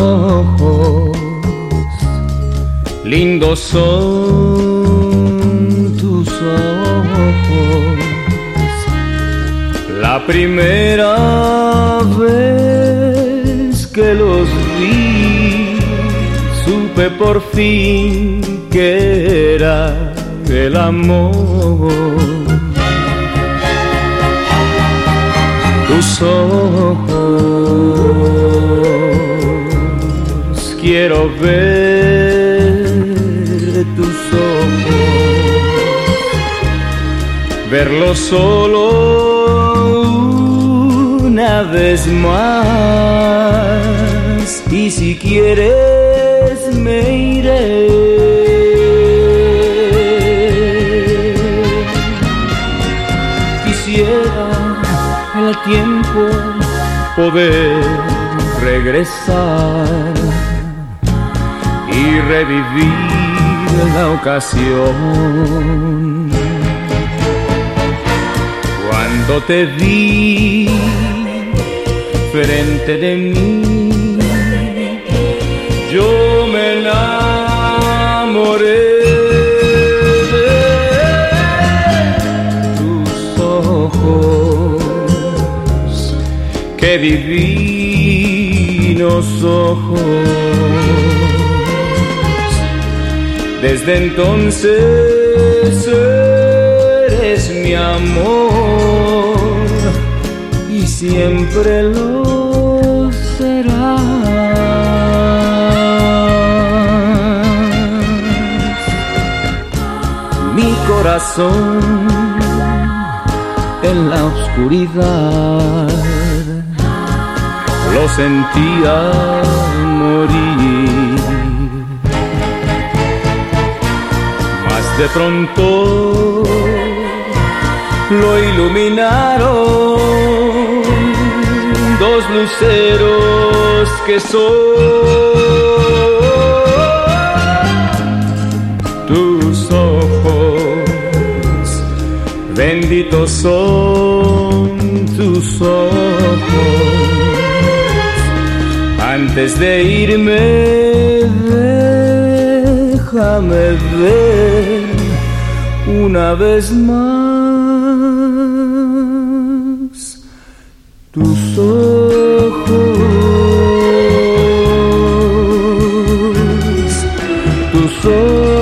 ojos, lindos son tus ojos. La primera vez que los vi, supe por fin que era el amor. Tus ojos, quiero ver tus ojos, verlos solo una vez más, y si quieres me iré. Quisiera el tiempo poder regresar y revivir la ocasión. Cuando te vi frente de mí, yo me enamoré de tus ojos, qué divinos ojos. Desde entonces eres mi amor y siempre lo serás. Mi corazón en la oscuridad lo sentía morir, mas de pronto lo iluminaron dos luceros que son tus ojos, benditos son tus ojos. Antes de irme, déjame ver una vez más tus ojos, tus ojos.